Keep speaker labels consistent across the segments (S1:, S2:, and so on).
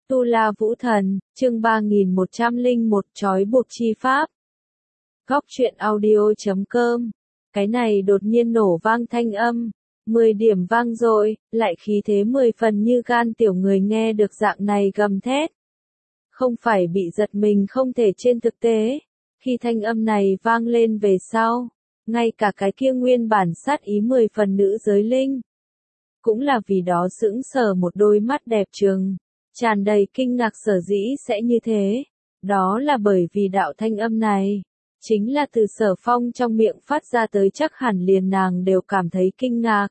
S1: Tu La Vũ Thần, chương 3101 trói buộc chi pháp. Góc truyện audio.com. Cái này đột nhiên nổ vang thanh âm, 10 điểm vang dội, lại khí thế 10 phần như gan tiểu người nghe được dạng này gầm thét. Không phải bị giật mình không thể trên thực tế, khi thanh âm này vang lên về sau, ngay cả cái kia nguyên bản sát ý 10 phần nữ giới linh. Cũng là vì đó sững sờ một đôi mắt đẹp trừng, tràn đầy kinh ngạc sở dĩ sẽ như thế. Đó là bởi vì đạo thanh âm này, chính là từ Sở Phong trong miệng phát ra tới, chắc hẳn liền nàng đều cảm thấy kinh ngạc.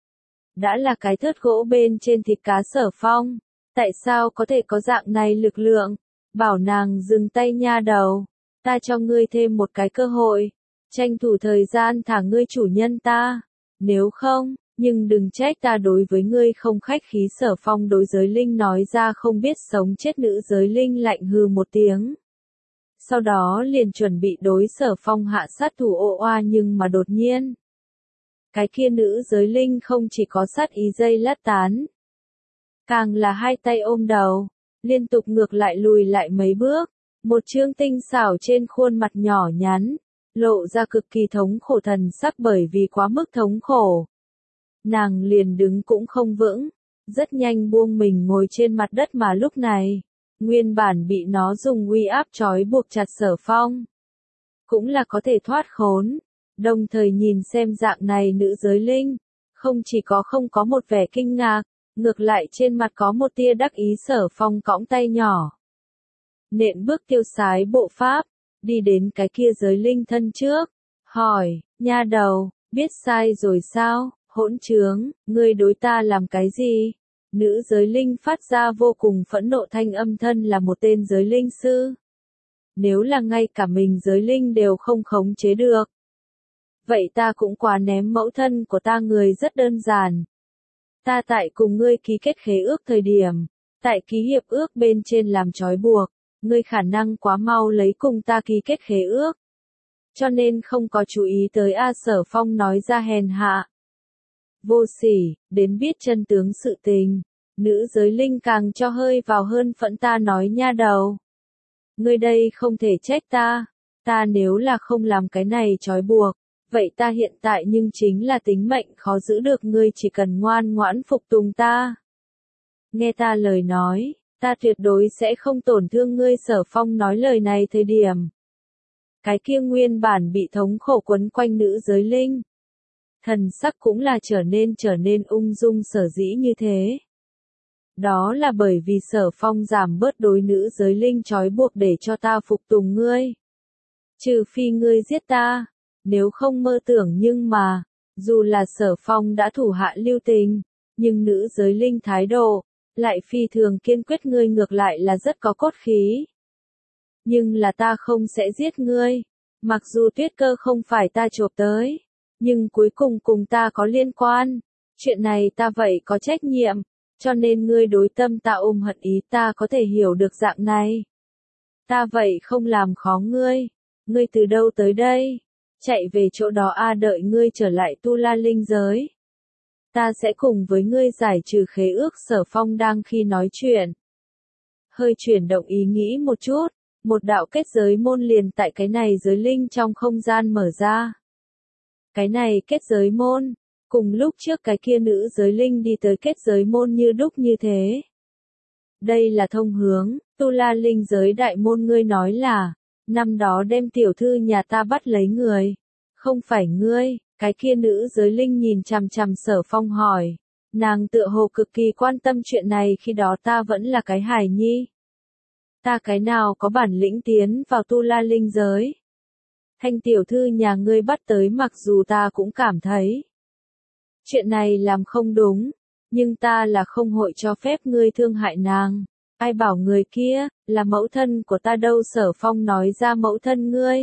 S1: Đã là cái thớt gỗ bên trên thịt cá Sở Phong, tại sao có thể có dạng này lực lượng? Bảo nàng dừng tay nha đầu, ta cho ngươi thêm một cái cơ hội, tranh thủ thời gian thả ngươi chủ nhân ta, nếu không, nhưng đừng trách ta đối với ngươi không khách khí. Sở Phong đối giới linh nói ra không biết sống chết. Nữ giới linh lạnh hừ một tiếng. Sau đó liền chuẩn bị đối Sở Phong hạ sát thủ ô oa, nhưng mà đột nhiên, cái kia nữ giới linh không chỉ có sát ý dây lát tán, càng là hai tay ôm đầu, liên tục ngược lại lùi lại mấy bước, một trương tinh xảo trên khuôn mặt nhỏ nhắn, lộ ra cực kỳ thống khổ thần sắc. Bởi vì quá mức thống khổ, nàng liền đứng cũng không vững, rất nhanh buông mình ngồi trên mặt đất. Mà lúc này, nguyên bản bị nó dùng uy áp trói buộc chặt Sở Phong, cũng là có thể thoát khốn. Đồng thời nhìn xem dạng này nữ giới linh, không chỉ có không có một vẻ kinh ngạc, ngược lại trên mặt có một tia đắc ý. Sở Phong cõng tay nhỏ, nện bước tiêu sái bộ pháp, đi đến cái kia giới linh thân trước, hỏi, nha đầu, biết sai rồi sao? Hỗn trướng, ngươi đối ta làm cái gì? Nữ giới linh phát ra vô cùng phẫn nộ thanh âm. Thân là một tên giới linh sư, nếu là ngay cả mình giới linh đều không khống chế được, vậy ta cũng quá ném mẫu thân của ta. Người rất đơn giản, ta tại cùng ngươi ký kết khế ước thời điểm, tại ký hiệp ước bên trên làm trói buộc, ngươi khả năng quá mau lấy cùng ta ký kết khế ước, cho nên không có chú ý tới. Sở Phong nói ra hèn hạ, vô sỉ. Đến biết chân tướng sự tình, nữ giới linh càng cho hơi vào hơn phẫn. Ta nói nha đầu, ngươi đây không thể trách ta, ta nếu là không làm cái này trói buộc, vậy ta hiện tại nhưng chính là tính mệnh khó giữ được. Ngươi chỉ cần ngoan ngoãn phục tùng ta, nghe ta lời nói, ta tuyệt đối sẽ không tổn thương ngươi. Sở Phong nói lời này thời điểm, cái kia nguyên bản bị thống khổ quấn quanh nữ giới linh, thần sắc cũng là trở nên ung dung. Sở dĩ như thế, đó là bởi vì Sở Phong giảm bớt đối nữ giới linh trói buộc để cho ta phục tùng ngươi. Trừ phi ngươi giết ta, nếu không mơ tưởng. Nhưng mà, dù là Sở Phong đã thủ hạ lưu tình, nhưng nữ giới linh thái độ lại phi thường kiên quyết. Ngươi ngược lại là rất có cốt khí, nhưng là ta không sẽ giết ngươi. Mặc dù tuyết cơ không phải ta chộp tới, nhưng cuối cùng cùng ta có liên quan, chuyện này ta vậy có trách nhiệm, cho nên ngươi đối tâm ta ôm hận ý. Ta có thể hiểu được dạng này, ta vậy không làm khó ngươi. Ngươi từ đâu tới đây? Chạy về chỗ đó đợi ngươi trở lại Tu La linh giới, ta sẽ cùng với ngươi giải trừ khế ước. Sở Phong đang khi nói chuyện, hơi chuyển động ý nghĩ một chút, một đạo kết giới môn liền tại cái này giới linh trong không gian mở ra. Cái này kết giới môn, cùng lúc trước cái kia nữ giới linh đi tới kết giới môn như đúc như thế. Đây là thông hướng Tu La linh giới đại môn. Ngươi nói là, năm đó đem tiểu thư nhà ta bắt lấy người, không phải ngươi? Cái kia nữ giới linh nhìn chằm chằm Sở Phong hỏi, nàng tựa hồ cực kỳ quan tâm chuyện này. Khi đó ta vẫn là cái hài nhi, ta cái nào có bản lĩnh tiến vào Tu La linh giới. Thanh tiểu thư nhà ngươi bắt tới, mặc dù ta cũng cảm thấy chuyện này làm không đúng, nhưng ta là không hội cho phép ngươi thương hại nàng. Ai bảo người kia là mẫu thân của ta đâu? Sở Phong nói ra mẫu thân ngươi.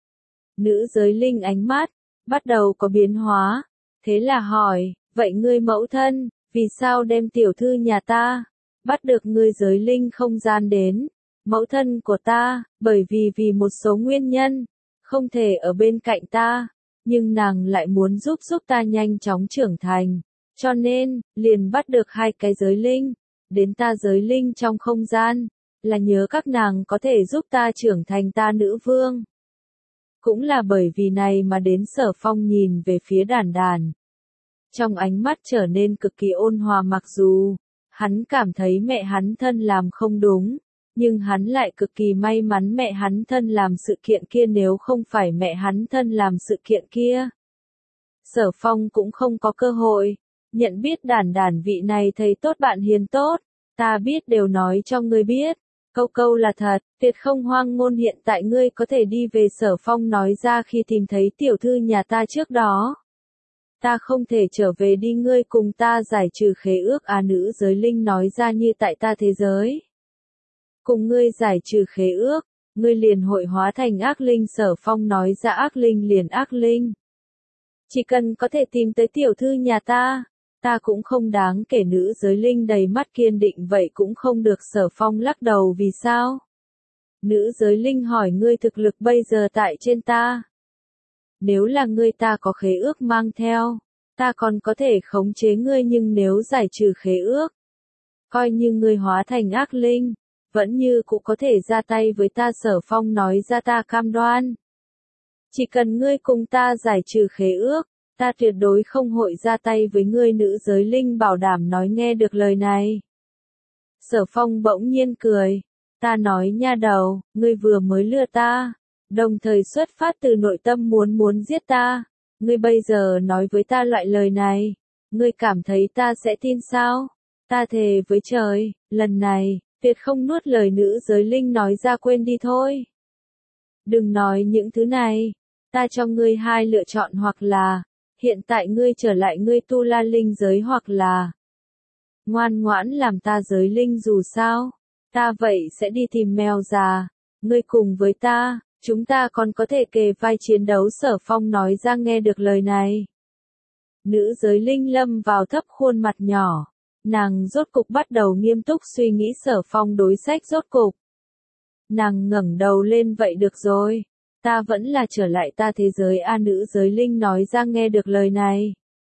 S1: Nữ giới linh ánh mắt bắt đầu có biến hóa, thế là hỏi, vậy ngươi mẫu thân vì sao đem tiểu thư nhà ta bắt được? Ngươi giới linh không gian đến, mẫu thân của ta, bởi vì một số nguyên nhân, không thể ở bên cạnh ta, nhưng nàng lại muốn giúp ta nhanh chóng trưởng thành, cho nên, liền bắt được hai cái giới linh, đến ta giới linh trong không gian, là nhớ các nàng có thể giúp ta trưởng thành ta nữ vương. Cũng là bởi vì này mà đến Sở Phong nhìn về phía Đản Đản. Trong ánh mắt trở nên cực kỳ ôn hòa, mặc dù hắn cảm thấy mẹ hắn thân làm không đúng, nhưng hắn lại cực kỳ may mắn mẹ hắn thân làm sự kiện kia, nếu không phải mẹ hắn thân làm sự kiện kia, Sở Phong cũng không có cơ hội nhận biết Đản Đản vị này thầy tốt bạn hiền tốt. Ta biết đều nói cho ngươi biết, câu câu là thật, tuyệt không hoang ngôn, hiện tại ngươi có thể đi về. Sở Phong nói ra, khi tìm thấy tiểu thư nhà ta trước đó, ta không thể trở về đi, ngươi cùng ta giải trừ khế ước à? Nữ giới linh nói ra, như tại ta thế giới cùng ngươi giải trừ khế ước, ngươi liền hội hóa thành ác linh. Sở Phong nói ra, ác linh liền ác linh. Chỉ cần có thể tìm tới tiểu thư nhà ta cũng không đáng kể. Nữ giới linh đầy mắt kiên định, vậy cũng không được. Sở Phong lắc đầu, vì sao? Nữ giới linh hỏi, ngươi thực lực bây giờ tại trên ta. Nếu là ngươi ta có khế ước mang theo, ta còn có thể khống chế ngươi, nhưng nếu giải trừ khế ước, coi như ngươi hóa thành ác linh, vẫn như cũng có thể ra tay với ta. Sở Phong nói ra, ta cam đoan. Chỉ cần ngươi cùng ta giải trừ khế ước, ta tuyệt đối không hội ra tay với ngươi. Nữ giới linh bảo đảm nói. Nghe được lời này, Sở Phong bỗng nhiên cười. Ta nói nha đầu, ngươi vừa mới lừa ta, đồng thời xuất phát từ nội tâm muốn giết ta. Ngươi bây giờ nói với ta loại lời này, ngươi cảm thấy ta sẽ tin sao? Ta thề với trời, lần này, tuyệt không nuốt lời. Nữ giới linh nói ra, quên đi thôi. Đừng nói những thứ này, ta cho ngươi hai lựa chọn, hoặc là hiện tại ngươi trở lại ngươi tu la linh giới, hoặc là ngoan ngoãn làm ta giới linh. Dù sao, ta vậy sẽ đi tìm mèo già, ngươi cùng với ta, chúng ta còn có thể kề vai chiến đấu. Sở Phong nói ra. Nghe được lời này, nữ giới linh lâm vào thấp khuôn mặt nhỏ, nàng rốt cục bắt đầu nghiêm túc suy nghĩ Sở Phong đối sách. Rốt cục nàng ngẩng đầu lên, vậy được rồi, ta vẫn là trở lại ta thế giới a. Nữ giới linh nói ra. Nghe được lời này,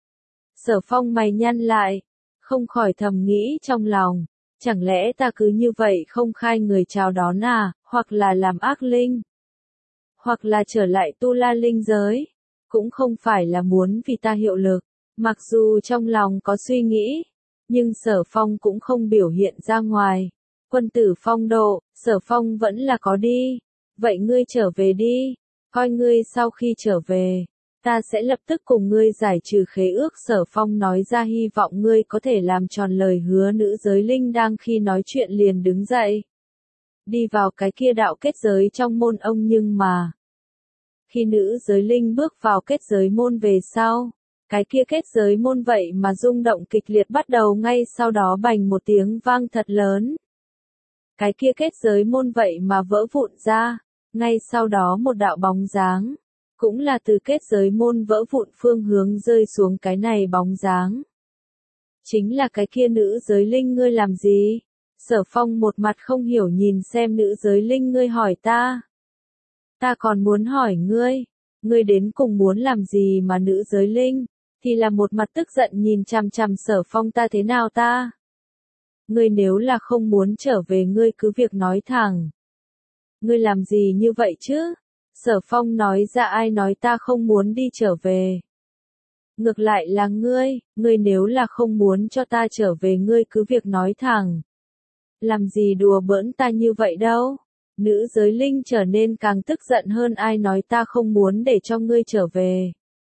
S1: Sở Phong mày nhăn lại, không khỏi thầm nghĩ trong lòng, chẳng lẽ ta cứ như vậy không khai người chào đón à? Hoặc là làm ác linh, hoặc là trở lại tu la linh giới, cũng không phải là muốn vì ta hiệu lực. Mặc dù trong lòng có suy nghĩ, nhưng Sở Phong cũng không biểu hiện ra ngoài. Quân tử phong độ, Sở Phong vẫn là có đi. Vậy ngươi trở về đi, coi ngươi sau khi trở về, ta sẽ lập tức cùng ngươi giải trừ khế ước. Sở Phong nói ra, hy vọng ngươi có thể làm tròn lời hứa. Nữ giới linh đang khi nói chuyện liền đứng dậy, đi vào cái kia đạo kết giới trong môn ông. Nhưng mà, khi nữ giới linh bước vào kết giới môn về sau, cái kia kết giới môn vậy mà rung động kịch liệt bắt đầu. Ngay sau đó bành một tiếng vang thật lớn, cái kia kết giới môn vậy mà vỡ vụn ra. Ngay sau đó một đạo bóng dáng, cũng là từ kết giới môn vỡ vụn phương hướng rơi xuống. Cái này bóng dáng chính là cái kia nữ giới linh. Ngươi làm gì? Sở Phong một mặt không hiểu nhìn xem nữ giới linh. Ngươi hỏi ta? Ta còn muốn hỏi ngươi, ngươi đến cùng muốn làm gì mà? Nữ giới linh thì là một mặt tức giận nhìn chằm chằm Sở Phong. Ta thế nào ta? Ngươi nếu là không muốn trở về, ngươi cứ việc nói thẳng. Ngươi làm gì như vậy chứ? Sở Phong nói ra, ai nói ta không muốn đi trở về? Ngược lại là ngươi nếu là không muốn cho ta trở về, ngươi cứ việc nói thẳng. Làm gì đùa bỡn ta như vậy đâu? Nữ giới linh trở nên càng tức giận hơn. Ai nói ta không muốn để cho ngươi trở về?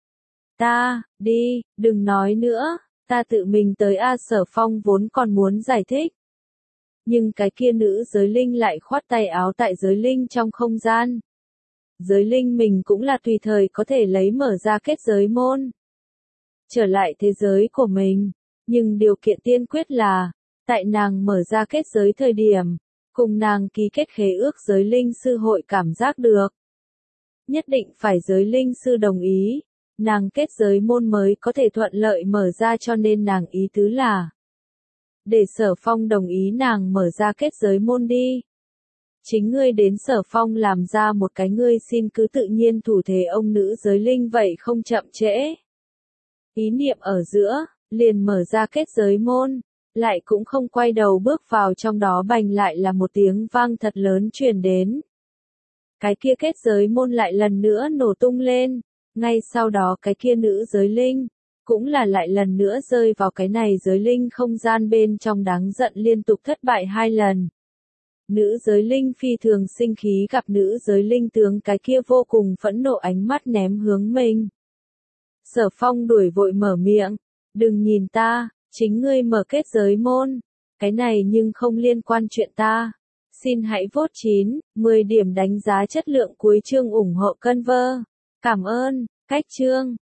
S1: Ta, đi, đừng nói nữa, ta tự mình tới a. Sở Phong vốn còn muốn giải thích, nhưng cái kia nữ giới linh lại khoát tay áo. Tại giới linh trong không gian, giới linh mình cũng là tùy thời có thể lấy mở ra kết giới môn, trở lại thế giới của mình, nhưng điều kiện tiên quyết là, tại nàng mở ra kết giới thời điểm, cùng nàng ký kết khế ước giới linh sư hội cảm giác được. Nhất định phải giới linh sư đồng ý, nàng kết giới môn mới có thể thuận lợi mở ra. Cho nên nàng ý tứ là, để Sở Phong đồng ý nàng mở ra kết giới môn đi. Chính ngươi đến. Sở Phong làm ra một cái ngươi xin cứ tự nhiên thủ thế. Ông nữ giới linh vậy không chậm trễ, ý niệm ở giữa, liền mở ra kết giới môn. lại cũng không quay đầu bước vào trong đó bành lại là một tiếng vang thật lớn truyền đến. Cái kia kết giới môn lại lần nữa nổ tung lên, ngay sau đó cái kia nữ giới linh, cũng là lại lần nữa rơi vào cái này giới linh không gian bên trong đáng giận liên tục thất bại 2 lần. Nữ giới linh phi thường sinh khí gặp nữ giới linh tướng cái kia vô cùng phẫn nộ ánh mắt ném hướng mình. Sở Phong đuổi vội mở miệng, đừng nhìn ta, chính ngươi mở kết giới môn, cái này nhưng không liên quan chuyện ta. Xin hãy vote 9, 10 điểm đánh giá chất lượng cuối chương ủng hộ Conver. Cảm ơn, cách chương.